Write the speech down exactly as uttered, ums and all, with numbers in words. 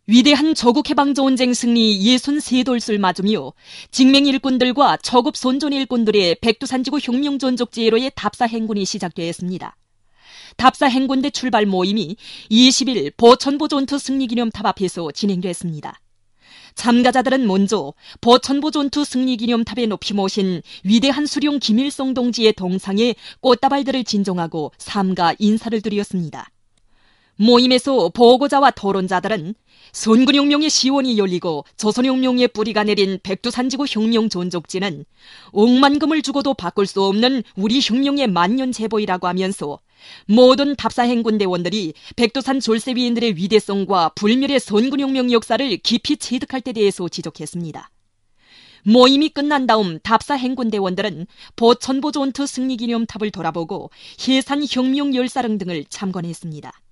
위대한 조국해방전쟁 승리 예순세 돌수를 맞으며 직맹 일꾼들과 초급 손존 일꾼들의 백두산지구 혁명전족제로의 답사행군이 시작되었습니다. 답사행군대 출발 모임이 이십일 보천보 전투 승리기념탑 앞에서 진행됐습니다. 참가자들은 먼저 보천보 전투 승리기념탑에 높이 모신 위대한 수령 김일성 동지의 동상에 꽃다발들을 진정하고 삼가 인사를 드렸습니다. 모임에서 보고자와 토론자들은 선군혁명의 시원이 열리고 조선혁명의 뿌리가 내린 백두산지구 혁명전족지는 억만금을 주고도 바꿀 수 없는 우리 혁명의 만년제보이라고 하면서 모든 답사행군대원들이 백두산 졸세위인들의 위대성과 불멸의 선군혁명 역사를 깊이 체득할 때 대해서 지적했습니다. 모임이 끝난 다음 답사행군대원들은 보천보 전투 승리기념탑을 돌아보고 해산혁명 열사릉 등을 참관했습니다.